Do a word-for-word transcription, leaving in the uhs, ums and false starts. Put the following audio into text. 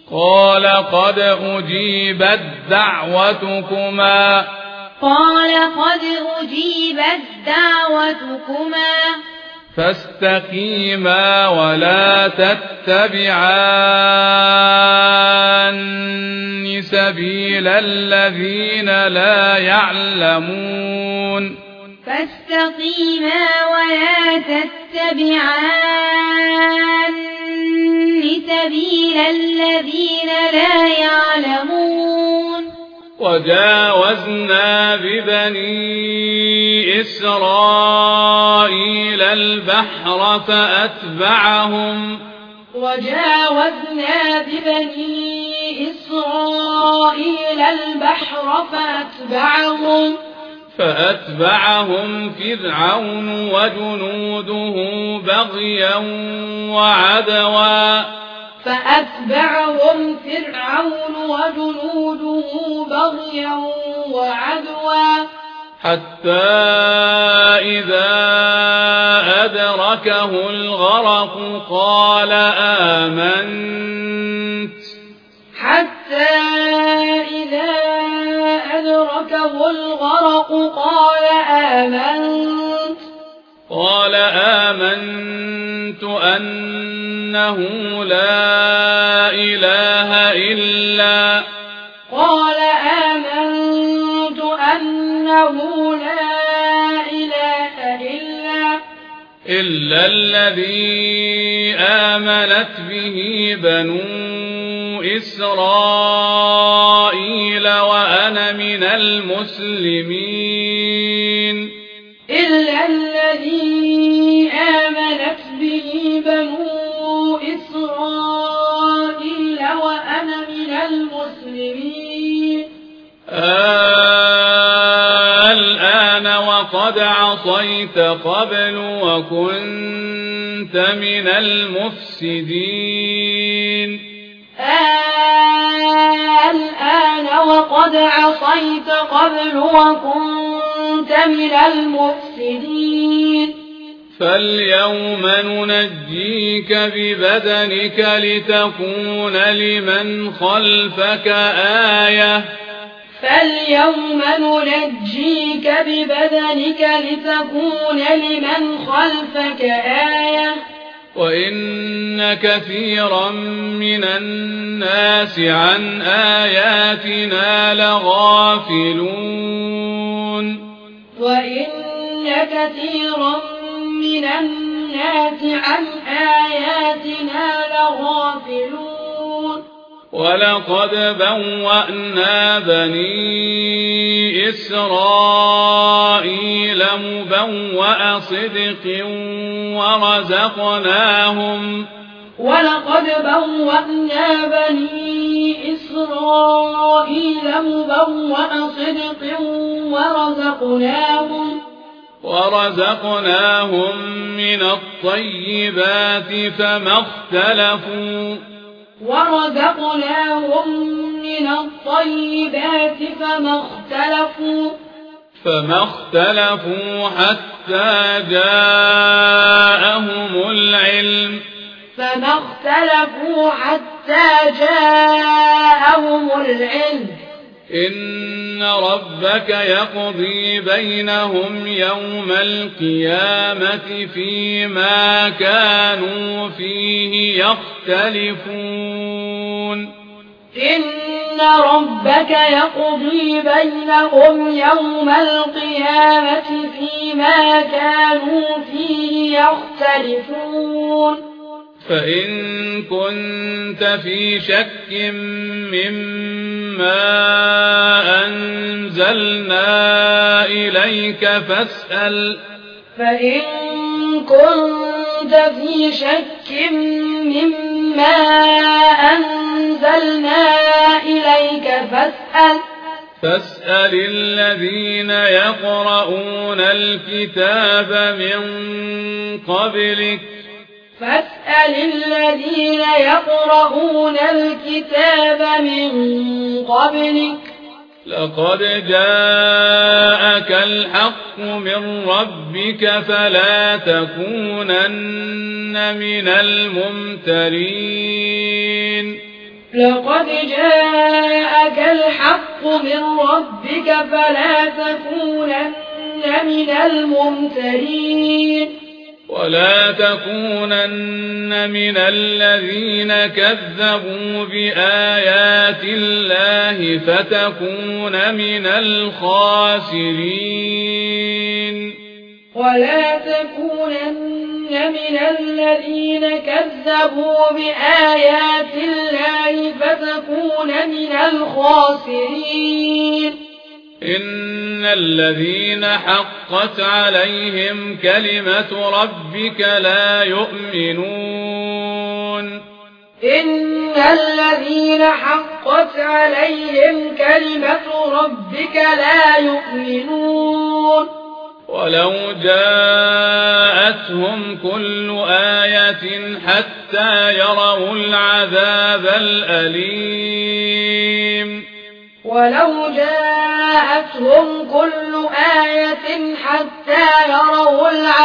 قال قد أجيبت دعوتكما قال قد أجيبت دعوتكما فاستقيما ولا تتبعان سبيل الذين لا يعلمون فاستقيما ولا تتبعان سبيل الذين لا يعلمون وجاوزنا ببني إسرائيل البحر فأتبعهم وجاوزنا ببني إسرائيل البحر فأتبعهم فأتبعهم فرعون وجنوده بغيا وعدوا فأتبعهم فرعون وجنوده بغيا وعدوا حتى إذا أدركه الغرق قال آمنت حتى إذا أدركه الغرق قال آمنت قال آمنت أنه لا إله إلا قال آمنت أنه لا إله إلا إلا الذي آمنت به بنو إسرائيل وأنا من المسلمين إلا الذي آمنت به بنو إسرائيل وأنا من المسلمين آه الآن وقد عصيت قبل وكنت من المفسدين آه الآن وقد عصيت قبل وكنت من المفسدين فاليوم ننجيك ببدنك لتكون لمن خلفك آية فاليوم ننجيك ببدنك لتكون لمن خلفك آية وإن كثيرا من الناس عن آياتنا لغافلون وإن كثيرا من الناس عن آياتنا لغافلون ولقد بوأنا بني إسرائيل مبوأ صدق ورزقناهم ولقد بوأنا بني إسرائيل مبوأ صدق ورزقناهم ورزقناهم من الطيبات فما اختلفوا ورزقناهم من الطيبات فما اختلفوا فما اختلفوا حتى جاءهم العلم فما اختلفوا حتى جاءهم العلم إن ربك يقضي بينهم يوم القيامة فيما كانوا فيه يختلفون إن ربك يقضي بينهم يوم القيامة فيما كانوا فيه يختلفون فإن كنت في شك مما أنزلنا إليك فاسأل فإن كنت في شك مما أنزلنا إليك فاسأل فاسأل الذين يقرؤون الكتاب من قبلك فاسأل الذين يقرؤون الكتاب من قبلك لقد جاءك الحق من ربك فلا تكونن من الممترين لقد جاءك الحق من ربك فلا تكونن من الممترين ولا تكونن من الذين كذبوا بآيات الله فتكون من الخاسرين ولا تكونن من الذين كذبوا بآيات الله فتكون من الخاسرين إن الذين حقت عليهم كلمة ربك لا يؤمنون إن الذين حقت عليهم كلمة ربك لا يؤمنون ولو جاءتهم كل آية حتى يروا العذاب الأليم ولو جاءتهم كل آية حتى يروا العذاب